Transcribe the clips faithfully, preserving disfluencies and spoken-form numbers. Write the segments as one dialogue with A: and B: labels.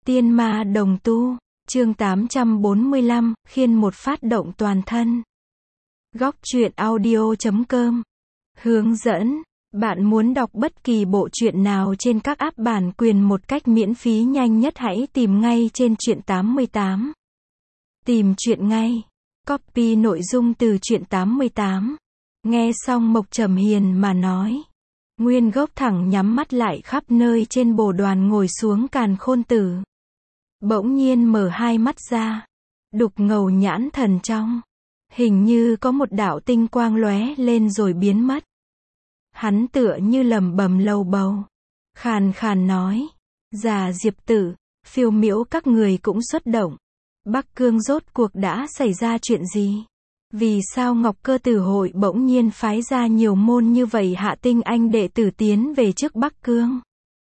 A: Tiên ma đồng tu, chương tám trăm bốn mươi lăm, khiên một phát động toàn thân. Góc truyện audio chấm com. Hướng dẫn, bạn muốn đọc bất kỳ bộ truyện nào trên các app bản quyền một cách miễn phí nhanh nhất hãy tìm ngay trên truyện tám mươi tám. Tìm truyện ngay. Copy nội dung từ truyện tám mươi tám. Nghe xong Mộc Trầm Hiền mà nói. Nguyên Gốc thẳng nhắm mắt lại khắp nơi trên bồ đoàn ngồi xuống Càn Khôn Tử. Bỗng nhiên mở hai mắt ra. Đục ngầu nhãn thần trong. Hình như có một đạo tinh quang lóe lên rồi biến mất. Hắn tựa như lẩm bẩm lầu bầu. Khàn khàn nói. Già Diệp Tử, Phiêu Miễu các người cũng xuất động. Bắc Cương rốt cuộc đã xảy ra chuyện gì? Vì sao Ngọc Cơ Tử hội bỗng nhiên phái ra nhiều môn như vậy hạ tinh anh đệ tử tiến về trước Bắc Cương?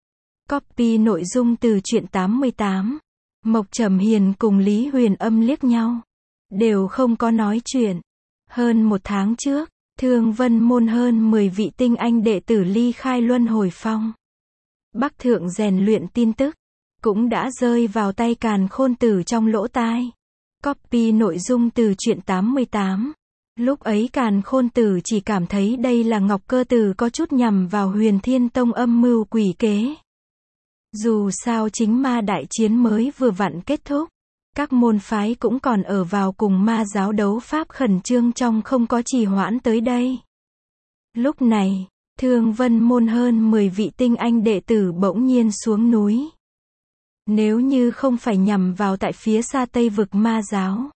A: Copy nội dung từ truyện tám mươi tám. Mộc Trầm Hiền cùng Lý Huyền Âm liếc nhau. Đều không có nói chuyện. Hơn một tháng trước, Thương Vân môn hơn mười vị tinh anh đệ tử ly khai Luân Hồi Phong. Bắc Thượng rèn luyện tin tức, cũng đã rơi vào tay Càn Khôn Tử trong lỗ tai. Copy nội dung từ truyện tám mươi tám. Lúc ấy Càn Khôn Tử chỉ cảm thấy đây là Ngọc Cơ Tử có chút nhằm vào Huyền Thiên Tông âm mưu quỷ kế. Dù sao chính ma đại chiến mới vừa vặn kết thúc. Các môn phái cũng còn ở vào cùng ma giáo đấu pháp khẩn trương trong không có trì hoãn tới đây. Lúc này, Thương Vân môn hơn mười vị tinh anh đệ tử bỗng nhiên xuống núi. Nếu như không phải nhằm vào tại phía xa Tây vực ma giáo.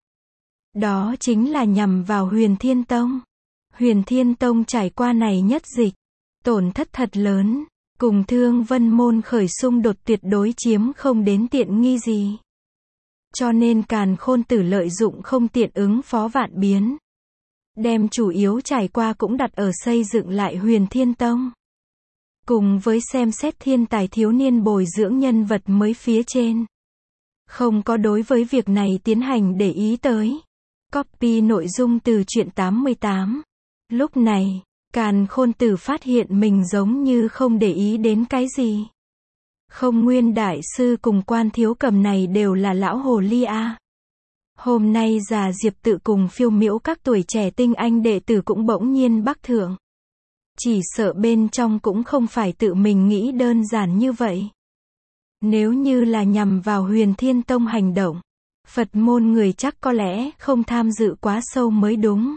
A: Đó chính là nhằm vào Huyền Thiên Tông. Huyền Thiên Tông trải qua này nhất dịch. Tổn thất thật lớn. Cùng Thương Vân môn khởi xung đột tuyệt đối chiếm không đến tiện nghi gì. Cho nên Càn Khôn Tử lợi dụng không tiện ứng phó vạn biến. Đem chủ yếu trải qua cũng đặt ở xây dựng lại Huyền Thiên Tông. Cùng với xem xét thiên tài thiếu niên bồi dưỡng nhân vật mới phía trên. Không có đối với việc này tiến hành để ý tới. Copy nội dung từ truyện tám mươi tám. Lúc này, Càn Khôn Tử phát hiện mình giống như không để ý đến cái gì. Không Nguyên Đại Sư cùng Quan Thiếu Cầm này đều là lão hồ ly a. Hôm nay già Diệp Tự cùng Phiêu Miễu các tuổi trẻ tinh anh đệ tử cũng bỗng nhiên Bắc Thượng. Chỉ sợ bên trong cũng không phải tự mình nghĩ đơn giản như vậy. Nếu như là nhằm vào Huyền Thiên Tông hành động, Phật môn người chắc có lẽ không tham dự quá sâu mới đúng.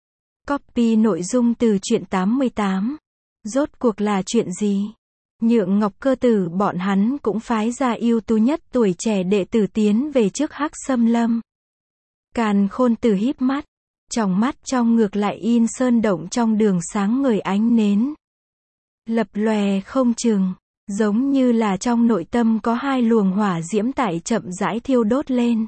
A: Copy nội dung từ truyện tám mươi tám. Rốt cuộc là chuyện gì? Nhượng Ngọc Cơ Tử bọn hắn cũng phái ra ưu tú nhất tuổi trẻ đệ tử tiến về trước Hắc Xâm Lâm. Càn Khôn Tử híp mắt. Trong mắt trong ngược lại in sơn động trong đường sáng ngời ánh nến. Lập lòe không chừng, giống như là trong nội tâm có hai luồng hỏa diễm tại chậm rãi thiêu đốt lên.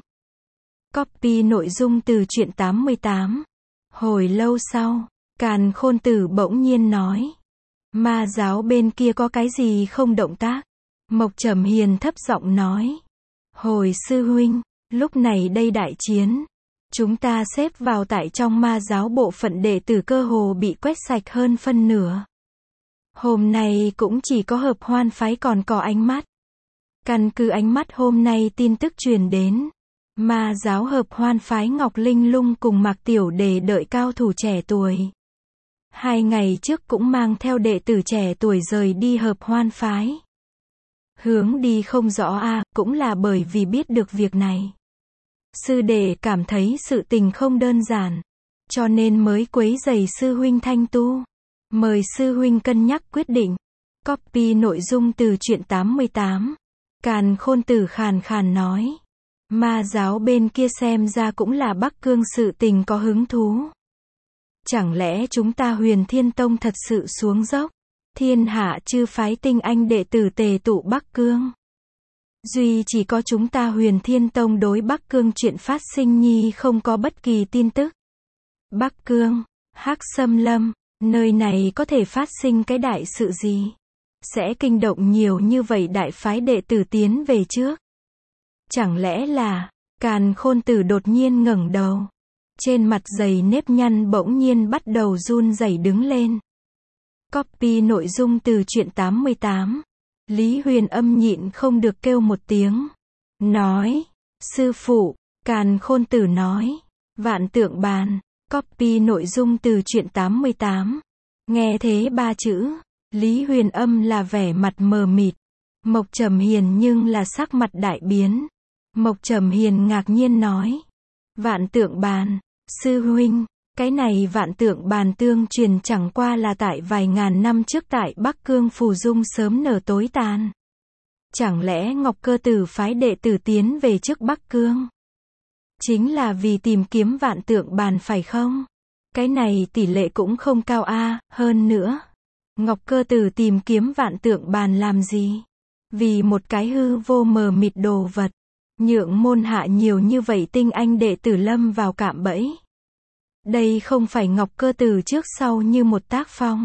A: Copy nội dung từ truyện tám mươi tám. Hồi lâu sau, Càn Khôn Tử bỗng nhiên nói. Ma giáo bên kia có cái gì không động tác? Mộc Trầm Hiền thấp giọng nói. Hồi sư huynh, lúc này đây đại chiến. Chúng ta xếp vào tại trong ma giáo bộ phận đệ tử cơ hồ bị quét sạch hơn phân nửa. Hôm nay cũng chỉ có Hợp Hoan phái còn có ánh mắt. Căn cứ ánh mắt hôm nay tin tức truyền đến. Ma giáo Hợp Hoan phái Ngọc Linh Lung cùng Mạc Tiểu Đề đợi cao thủ trẻ tuổi. Hai ngày trước cũng mang theo đệ tử trẻ tuổi rời đi Hợp Hoan phái. Hướng đi không rõ a, à, cũng là bởi vì biết được việc này. Sư đệ cảm thấy sự tình không đơn giản, cho nên mới quấy rầy sư huynh thanh tu. Mời sư huynh cân nhắc quyết định. Copy nội dung từ truyện tám mươi tám. Càn Khôn Tử khàn khàn nói. Ma giáo bên kia xem ra cũng là Bắc Cương sự tình có hứng thú. Chẳng lẽ chúng ta Huyền Thiên Tông thật sự xuống dốc? Thiên hạ chư phái tinh anh đệ tử tề tụ Bắc Cương. Duy chỉ có chúng ta Huyền Thiên Tông đối Bắc Cương chuyện phát sinh nhi không có bất kỳ tin tức. Bắc Cương, Hắc Xâm Lâm, nơi này có thể phát sinh cái đại sự gì? Sẽ kinh động nhiều như vậy đại phái đệ tử tiến về trước. Chẳng lẽ là, Càn Khôn Tử đột nhiên ngẩng đầu. Trên mặt dày nếp nhăn bỗng nhiên bắt đầu run rẩy đứng lên. Copy nội dung từ truyện tám mươi tám. Lý Huyền Âm nhịn không được kêu một tiếng. nói, sư phụ, Càn Khôn Tử nói, vạn tượng bàn, copy nội dung từ truyện tám mươi tám. Nghe thế ba chữ, Lý Huyền Âm là vẻ mặt mờ mịt. Mộc Trầm Hiền nhưng là sắc mặt đại biến. Mộc Trầm Hiền ngạc nhiên nói, vạn tượng bàn, sư huynh, cái này vạn tượng bàn tương truyền chẳng qua là tại vài ngàn năm trước tại Bắc Cương phù dung sớm nở tối tàn. Chẳng lẽ Ngọc Cơ Tử phái đệ tử tiến về trước Bắc Cương? Chính là vì tìm kiếm vạn tượng bàn phải không? Cái này tỷ lệ cũng không cao a, hơn nữa. Ngọc Cơ Tử tìm kiếm vạn tượng bàn làm gì? Vì một cái hư vô mờ mịt đồ vật. Nhượng môn hạ nhiều như vậy tinh anh đệ tử lâm vào cạm bẫy. Đây không phải Ngọc Cơ Tử trước sau như một tác phong.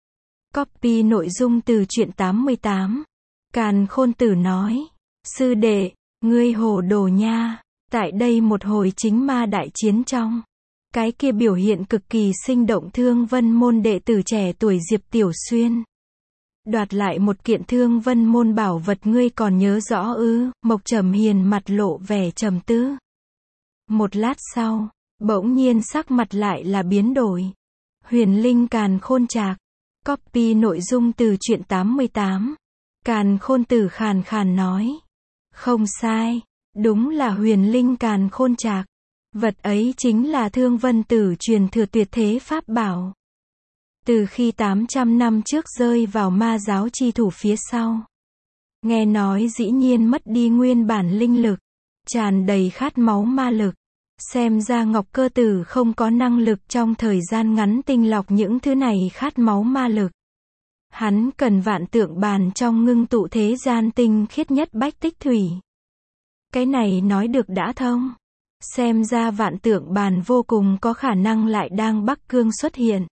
A: Copy nội dung từ truyện tám mươi tám. Càn Khôn Tử nói, sư đệ, ngươi hồ đồ nha, tại đây một hồi chính ma đại chiến trong. Cái kia biểu hiện cực kỳ sinh động Thương Vân môn đệ tử trẻ tuổi Diệp Tiểu Xuyên. Đoạt lại một kiện Thương Vân môn bảo vật ngươi còn nhớ rõ ư? Mộc Trầm Hiền mặt lộ vẻ trầm tư. Một lát sau, bỗng nhiên sắc mặt lại là biến đổi. Huyền Linh Càn Khôn Trạc. Copy nội dung từ truyện tám mươi tám. Càn Khôn Tử khàn khàn nói. Không sai, đúng là Huyền Linh Càn Khôn Trạc. Vật ấy chính là Thương Vân Tử truyền thừa tuyệt thế pháp bảo. Từ khi tám trăm năm trước rơi vào ma giáo chi thủ phía sau. Nghe nói dĩ nhiên mất đi nguyên bản linh lực. Tràn đầy khát máu ma lực. Xem ra Ngọc Cơ Tử không có năng lực trong thời gian ngắn tinh lọc những thứ này khát máu ma lực. Hắn cần vạn tượng bàn trong ngưng tụ thế gian tinh khiết nhất bách tích thủy. Cái này nói được đã thông. Xem ra vạn tượng bàn vô cùng có khả năng lại đang Bắc Cương xuất hiện.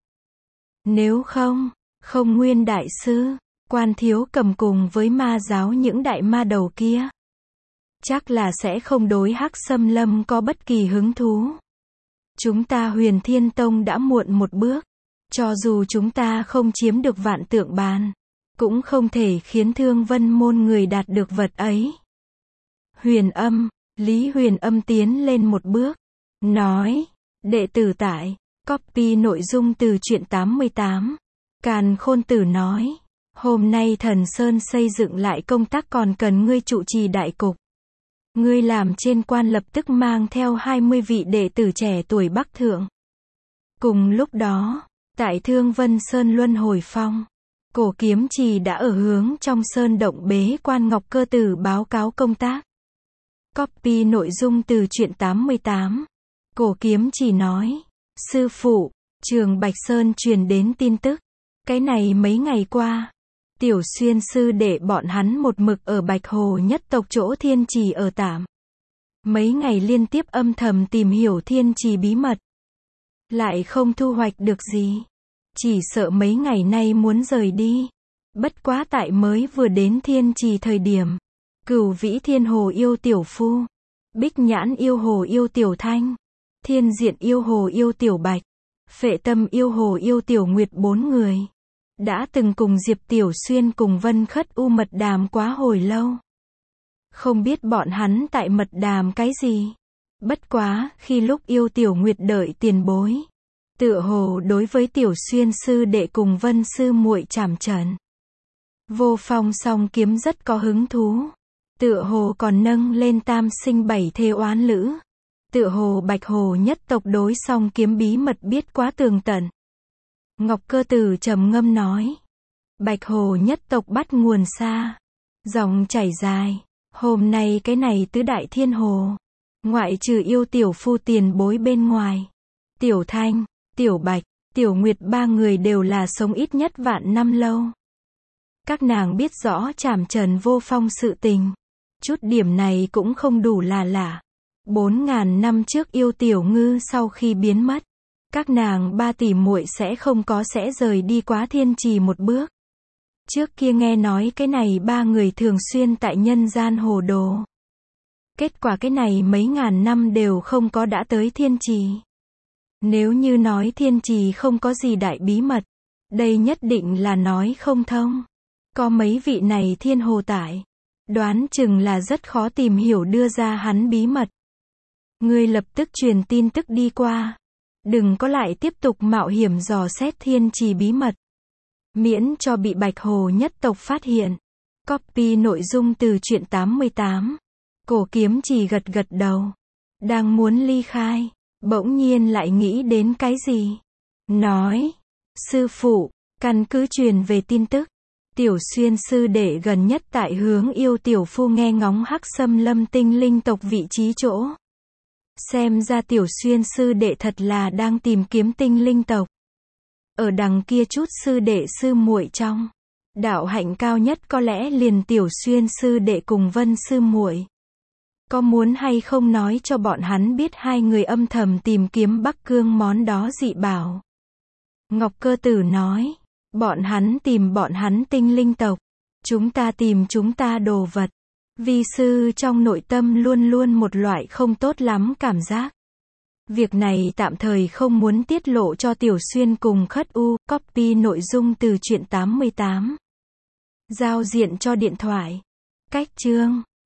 A: Nếu không, không Nguyên Đại Sư, Quan Thiếu Cầm cùng với ma giáo những đại ma đầu kia. Chắc là sẽ không đối Hắc Xâm Lâm có bất kỳ hứng thú. Chúng ta Huyền Thiên Tông đã muộn một bước. Cho dù chúng ta không chiếm được vạn tượng bàn, cũng không thể khiến Thương Vân môn người đạt được vật ấy. Huyền Âm, Lý Huyền Âm tiến lên một bước, nói, đệ tử tại, copy nội dung từ truyện tám mươi tám. Càn Khôn Tử nói, hôm nay Thần Sơn xây dựng lại công tác còn cần ngươi trụ trì đại cục. Ngươi làm trên quan lập tức mang theo hai mươi vị đệ tử trẻ tuổi Bắc Thượng. Cùng lúc đó, tại Thương Vân Sơn Luân Hồi Phong, Cổ Kiếm Trì đã ở hướng trong sơn động bế quan Ngọc Cơ Tử báo cáo công tác. Copy nội dung từ truyện tám mươi tám. Cổ Kiếm Trì nói, sư phụ, Trường Bạch Sơn truyền đến tin tức. Cái này mấy ngày qua, Tiểu Xuyên sư đệ bọn hắn một mực ở Bạch Hồ nhất tộc chỗ Thiên Trì ở tạm. Mấy ngày liên tiếp âm thầm tìm hiểu Thiên Trì bí mật. Lại không thu hoạch được gì. Chỉ sợ mấy ngày nay muốn rời đi. Bất quá tại mới vừa đến Thiên Trì thời điểm. Cửu Vĩ Thiên Hồ yêu Tiểu Phu. Bích Nhãn yêu Hồ yêu Tiểu Thanh. Thiên Diện yêu Hồ yêu Tiểu Bạch. Phệ Tâm yêu Hồ yêu Tiểu Nguyệt bốn người. Đã từng cùng Diệp Tiểu Xuyên cùng Vân Khất U mật đàm quá hồi lâu. Không biết bọn hắn tại mật đàm cái gì. Bất quá, khi lúc yêu Tiểu Nguyệt đợi tiền bối. Tựa hồ đối với Tiểu Xuyên sư đệ cùng Vân sư muội trảm trần. Vô Phong song kiếm rất có hứng thú. Tựa hồ còn nâng lên tam sinh bảy thê oán lữ. Tựa hồ Bạch Hồ nhất tộc đối song kiếm bí mật biết quá tường tận. Ngọc Cơ Tử trầm ngâm nói. Bạch Hồ nhất tộc bắt nguồn xa. Dòng chảy dài. Hôm nay cái này tứ đại thiên hồ. Ngoại trừ yêu Tiểu Phu tiền bối bên ngoài. Tiểu Thanh, Tiểu Bạch, Tiểu Nguyệt ba người đều là sống ít nhất vạn năm lâu. Các nàng biết rõ trảm trần Vô Phong sự tình. Chút điểm này cũng không đủ là lạ. Bốn ngàn năm trước yêu Tiểu Ngư sau khi biến mất. Các nàng ba tỷ muội sẽ không có sẽ rời đi quá Thiên Trì một bước. Trước kia nghe nói cái này ba người thường xuyên tại nhân gian hồ đồ. Kết quả cái này mấy ngàn năm đều không có đã tới Thiên Trì. Nếu như nói Thiên Trì không có gì đại bí mật, đây nhất định là nói không thông. Có mấy vị này thiên hồ tại. Đoán chừng là rất khó tìm hiểu đưa ra hắn bí mật. Ngươi lập tức truyền tin tức đi qua. Đừng có lại tiếp tục mạo hiểm dò xét thiên trì bí mật. Miễn cho bị Bạch Hồ nhất tộc phát hiện. Copy nội dung từ truyện tám mươi tám. Cổ Kiếm Chỉ gật gật đầu. Đang muốn ly khai. Bỗng nhiên lại nghĩ đến cái gì. Nói. Sư phụ, căn cứ truyền về tin tức. Tiểu Xuyên sư đệ gần nhất tại hướng Yêu Tiểu Phu nghe ngóng Hắc Xâm Lâm tinh linh tộc vị trí chỗ. Xem ra Tiểu Xuyên sư đệ thật là đang tìm kiếm tinh linh tộc. Ở đằng kia chút sư đệ sư muội trong. Đạo hạnh cao nhất có lẽ liền Tiểu Xuyên sư đệ cùng Vân sư muội. Có muốn hay không nói cho bọn hắn biết hai người âm thầm tìm kiếm Bắc Cương món đó dị bảo. Ngọc Cơ Tử nói. Bọn hắn tìm bọn hắn tinh linh tộc. Chúng ta tìm chúng ta đồ vật. Vi sư trong nội tâm luôn luôn một loại không tốt lắm cảm giác. Việc này tạm thời không muốn tiết lộ cho Tiểu Xuyên cùng Khất U. Copy nội dung từ truyện tám mươi tám. Giao diện cho điện thoại. Cách chương.